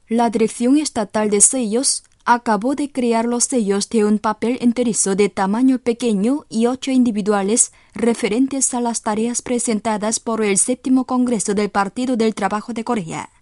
La Dirección Estatal de Sellos acabó de crear los sellos de un papel enterizo de tamaño pequeño y 8 individuales referentes a las tareas presentadas por el 7º Congreso del Partido del Trabajo de Corea.